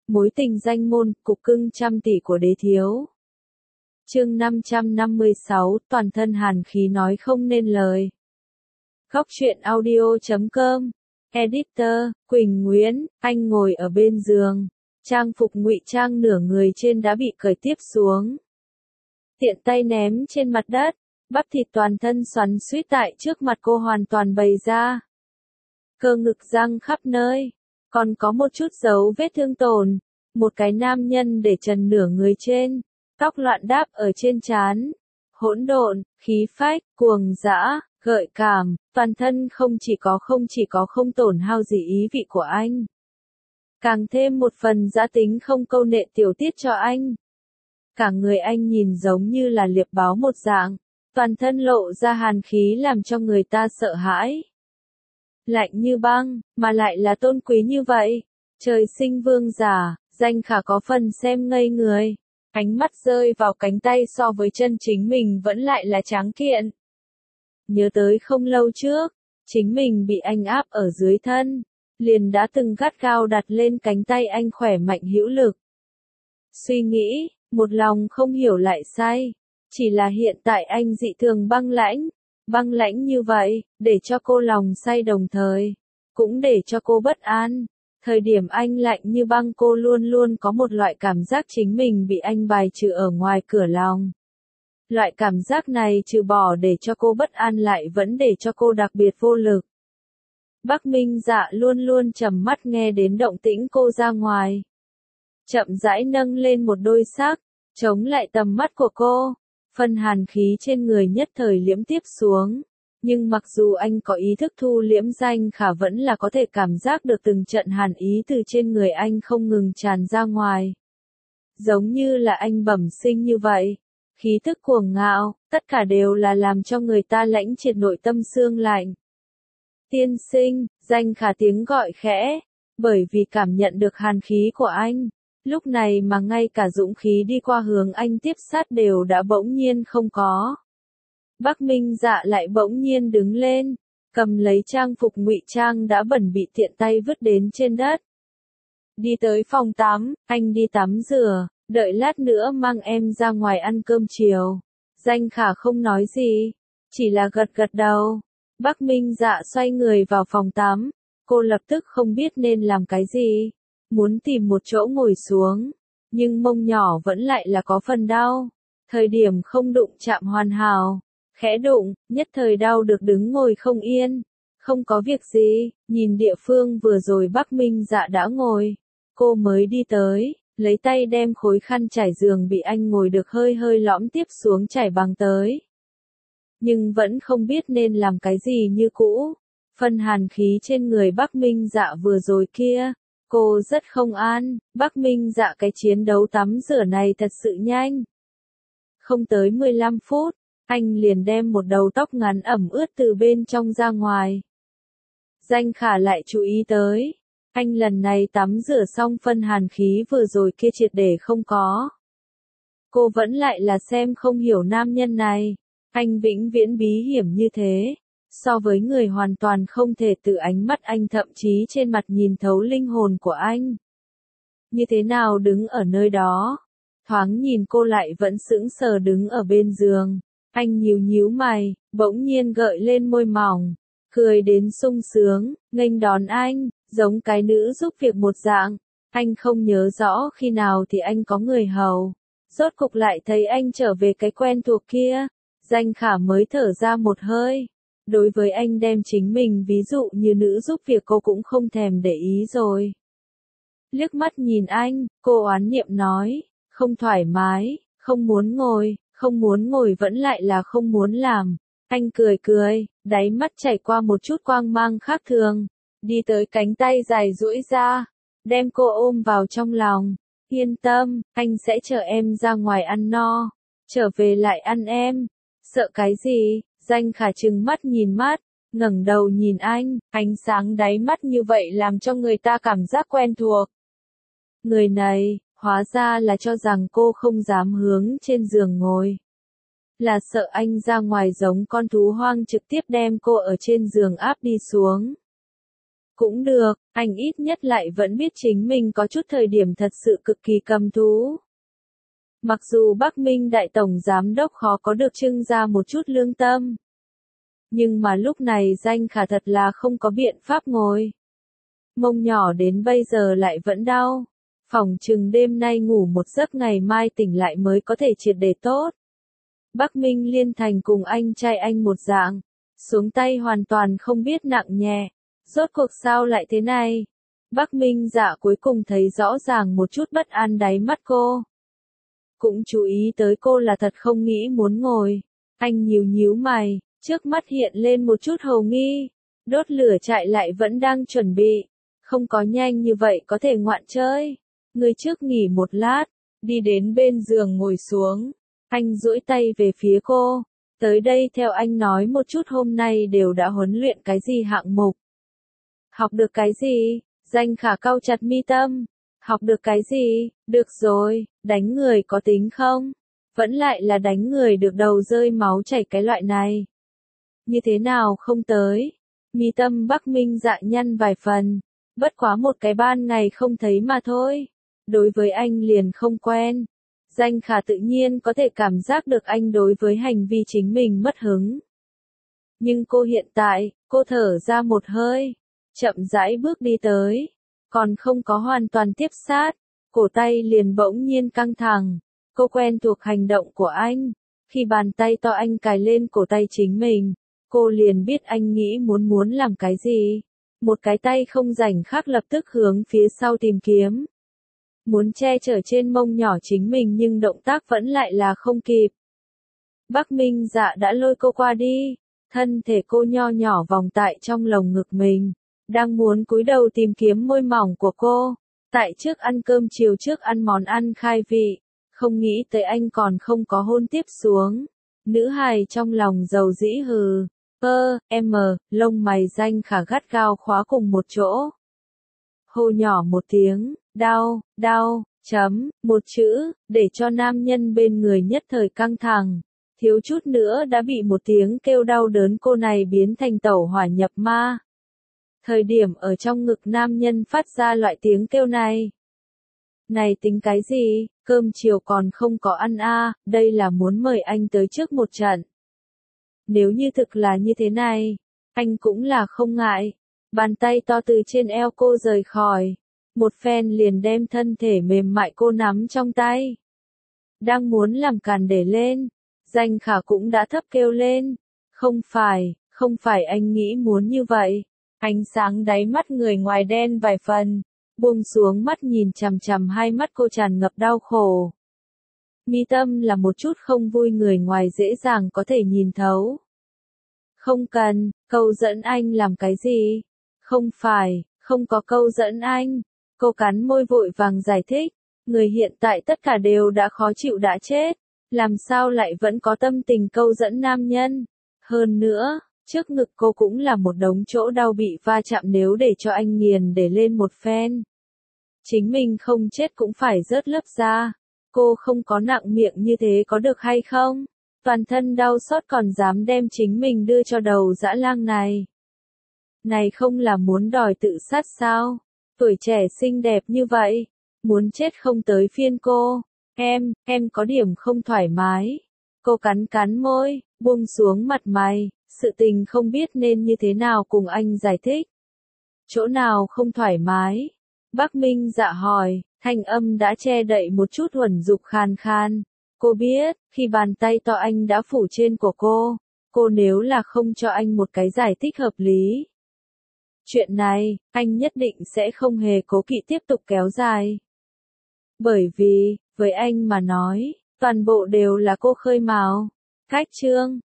Mối tình danh môn, cục cưng trăm tỷ của đế thiếu. Chương 556, toàn thân hàn khí nói không nên lời. Góc truyện audio.com. Editor, Quỳnh Nguyễn. Anh ngồi ở bên giường. Trang phục ngụy trang nửa người trên đã bị cởi tiếp xuống. Tiện tay ném trên mặt đất. Bắp thịt toàn thân xoắn xuýt tại trước mặt cô hoàn toàn bày ra. Cơ ngực răng khắp nơi. Còn có một chút dấu vết thương tổn. Một cái nam nhân để trần nửa người trên. Tóc loạn đáp ở trên trán. Hỗn độn, khí phách, cuồng dã, gợi cảm, toàn thân không chỉ có không tổn hao gì ý vị của anh. Càng thêm một phần dã tính không câu nệ tiểu tiết cho anh. Cả người anh nhìn giống như là liệp báo một dạng. Toàn thân lộ ra hàn khí làm cho người ta sợ hãi. Lạnh như băng, mà lại là tôn quý như vậy. Trời sinh vương giả, Danh Khả có phần xem ngây người. Ánh mắt rơi vào cánh tay so với chân chính mình vẫn lại là tráng kiện. Nhớ tới không lâu trước, chính mình bị anh áp ở dưới thân. Liền đã từng gắt gao đặt lên cánh tay anh khỏe mạnh hữu lực. Suy nghĩ, một lòng không hiểu lại sai. Chỉ là hiện tại anh dị thường băng lãnh như vậy, để cho cô lòng say đồng thời, cũng để cho cô bất an. Thời điểm anh lạnh như băng cô luôn luôn có một loại cảm giác chính mình bị anh bài trừ ở ngoài cửa lòng. Loại cảm giác này trừ bỏ để cho cô bất an lại vẫn để cho cô đặc biệt vô lực. Bắc Minh Dạ luôn luôn trầm mắt nghe đến động tĩnh cô ra ngoài. Chậm rãi nâng lên một đôi sắc, chống lại tầm mắt của cô. Phần hàn khí trên người nhất thời liễm tiếp xuống. Nhưng mặc dù anh có ý thức thu liễm, Danh Khả vẫn là có thể cảm giác được từng trận hàn ý từ trên người anh không ngừng tràn ra ngoài. Giống như là anh bẩm sinh như vậy. Khí thức cuồng ngạo, tất cả đều là làm cho người ta lãnh triệt nội tâm xương lạnh. Tiên sinh, Danh Khả tiếng gọi khẽ, bởi vì cảm nhận được hàn khí của anh. Lúc này mà ngay cả dũng khí đi qua hướng anh tiếp sát đều đã bỗng nhiên không có. Bắc Minh Dạ lại bỗng nhiên đứng lên, cầm lấy trang phục ngụy trang đã bẩn bị tiện tay vứt đến trên đất. Đi tới phòng tắm, anh đi tắm rửa, đợi lát nữa mang em ra ngoài ăn cơm chiều. Danh Khả không nói gì, chỉ là gật gật đầu. Bắc Minh Dạ xoay người vào phòng tắm, cô lập tức không biết nên làm cái gì. Muốn tìm một chỗ ngồi xuống, nhưng mông nhỏ vẫn lại là có phần đau. Thời điểm không đụng chạm hoàn hảo, khẽ đụng, nhất thời đau được đứng ngồi không yên. Không có việc gì, nhìn địa phương vừa rồi Bắc Minh Dạ đã ngồi. Cô mới đi tới, lấy tay đem khối khăn trải giường bị anh ngồi được hơi hơi lõm tiếp xuống trải bằng tới. Nhưng vẫn không biết nên làm cái gì như cũ. Phần hàn khí trên người Bắc Minh Dạ vừa rồi kia. Cô rất không an, Bắc Minh Dạ cái chiến đấu tắm rửa này thật sự nhanh. Không tới 15 phút, anh liền đem một đầu tóc ngắn ẩm ướt từ bên trong ra ngoài. Danh Khả lại chú ý tới, anh lần này tắm rửa xong phân hàn khí vừa rồi kia triệt để không có. Cô vẫn lại là xem không hiểu nam nhân này, anh vĩnh viễn bí hiểm như thế. So với người hoàn toàn không thể từ ánh mắt anh thậm chí trên mặt nhìn thấu linh hồn của anh. Như thế nào đứng ở nơi đó? Thoáng nhìn cô lại vẫn sững sờ đứng ở bên giường. Anh nhíu mày, bỗng nhiên gợi lên môi mỏng. Cười đến sung sướng, nghênh đón anh, giống cái nữ giúp việc một dạng. Anh không nhớ rõ khi nào thì anh có người hầu. Rốt cục lại thấy anh trở về cái quen thuộc kia. Danh Khả mới thở ra một hơi. Đối với anh đem chính mình ví dụ như nữ giúp việc cô cũng không thèm để ý rồi. Liếc mắt nhìn anh, cô oán niệm nói, không thoải mái, không muốn ngồi vẫn lại là không muốn làm. Anh cười, đáy mắt chảy qua một chút quang mang khác thường, đi tới cánh tay dài duỗi ra, đem cô ôm vào trong lòng. Yên tâm, anh sẽ chờ em ra ngoài ăn no, trở về lại ăn em. Sợ cái gì? Danh Khả trừng mắt nhìn mắt, ngẩng đầu nhìn anh, ánh sáng đáy mắt như vậy làm cho người ta cảm giác quen thuộc. Người này, hóa ra là cho rằng cô không dám hướng trên giường ngồi. Là sợ anh ra ngoài giống con thú hoang trực tiếp đem cô ở trên giường áp đi xuống. Cũng được, anh ít nhất lại vẫn biết chính mình có chút thời điểm thật sự cực kỳ cầm thú. Mặc dù Bắc Minh đại tổng giám đốc khó có được trưng ra một chút lương tâm. Nhưng mà lúc này Danh Khả thật là không có biện pháp ngồi. Mông nhỏ đến bây giờ lại vẫn đau. Phỏng chừng đêm nay ngủ một giấc ngày mai tỉnh lại mới có thể triệt để tốt. Bắc Minh Liên Thành cùng anh trai anh một dạng. Xuống tay hoàn toàn không biết nặng nhẹ. Rốt cuộc sao lại thế này? Bắc Minh Dạ cuối cùng thấy rõ ràng một chút bất an đáy mắt cô. Cũng chú ý tới cô là thật không nghĩ muốn ngồi. Anh nhíu mày, trước mắt hiện lên một chút hồ nghi. Đốt lửa chạy lại vẫn đang chuẩn bị. Không có nhanh như vậy có thể ngoạn chơi. Người trước nghỉ một lát, đi đến bên giường ngồi xuống. Anh duỗi tay về phía cô. Tới đây theo anh nói một chút hôm nay đều đã huấn luyện cái gì hạng mục. Học được cái gì? Danh Khả cau chặt mi tâm. Học được cái gì? Được rồi, đánh người có tính không? Vẫn lại là đánh người được đầu rơi máu chảy cái loại này. Như thế nào không tới? Mi tâm Bắc Minh Dạ nhăn vài phần. Bất quá một cái ban ngày không thấy mà thôi. Đối với anh liền không quen. Danh Khả tự nhiên có thể cảm giác được anh đối với hành vi chính mình mất hứng. Nhưng cô hiện tại, cô thở ra một hơi. Chậm rãi bước đi tới. Còn không có hoàn toàn tiếp sát. Cổ tay liền bỗng nhiên căng thẳng. Cô quen thuộc hành động của anh. Khi bàn tay to anh cài lên cổ tay chính mình. Cô liền biết anh nghĩ muốn làm cái gì. Một cái tay không rảnh khác lập tức hướng phía sau tìm kiếm. Muốn che chở trên mông nhỏ chính mình nhưng động tác vẫn lại là không kịp. Bắc Minh Dạ đã lôi cô qua đi. Thân thể cô nho nhỏ vòng tại trong lồng ngực mình. Đang muốn cúi đầu tìm kiếm môi mỏng của cô. Tại trước ăn cơm chiều trước ăn món ăn khai vị. Không nghĩ tới anh còn không có hôn tiếp xuống. Nữ hài trong lòng dầu dĩ hừ. Lông mày Danh Khả gắt gao khóa cùng một chỗ. Hô nhỏ một tiếng, đau, một chữ, để cho nam nhân bên người nhất thời căng thẳng. Thiếu chút nữa đã bị một tiếng kêu đau đớn cô này biến thành tẩu hỏa nhập ma. Thời điểm ở trong ngực nam nhân phát ra loại tiếng kêu này. Này tính cái gì, cơm chiều còn không có ăn đây là muốn mời anh tới trước một trận. Nếu như thực là như thế này, anh cũng là không ngại. Bàn tay to từ trên eo cô rời khỏi. Một phen liền đem thân thể mềm mại cô nắm trong tay. Đang muốn làm càn để lên. Danh Khả cũng đã thấp kêu lên. Không phải anh nghĩ muốn như vậy. Ánh sáng đáy mắt người ngoài đen vài phần. Buông xuống mắt nhìn chằm chằm hai mắt cô tràn ngập đau khổ. Mi tâm là một chút không vui người ngoài dễ dàng có thể nhìn thấu. Không cần, câu dẫn anh làm cái gì? Không phải, không có câu dẫn anh. Cô cắn môi vội vàng giải thích. Người hiện tại tất cả đều đã khó chịu đã chết. Làm sao lại vẫn có tâm tình câu dẫn nam nhân? Hơn nữa, trước ngực cô cũng là một đống chỗ đau bị va chạm nếu để cho anh nghiền để lên một phen. Chính mình không chết cũng phải rớt lớp da. Cô không có nặng miệng như thế có được hay không? Toàn thân đau xót còn dám đem chính mình đưa cho đầu dã lang này. Này không là muốn đòi tự sát sao? Tuổi trẻ xinh đẹp như vậy. Muốn chết không tới phiên cô. Em có điểm không thoải mái. Cô cắn môi, buông xuống mặt mày. Sự tình không biết nên như thế nào cùng anh giải thích. Chỗ nào không thoải mái? Bắc Minh Dạ hỏi, thanh âm đã che đậy một chút huẩn dục khàn khan. Cô biết, khi bàn tay to anh đã phủ trên của cô nếu là không cho anh một cái giải thích hợp lý. Chuyện này, anh nhất định sẽ không hề cố kỵ tiếp tục kéo dài. Bởi vì, với anh mà nói, toàn bộ đều là cô khơi mào. Khách chương.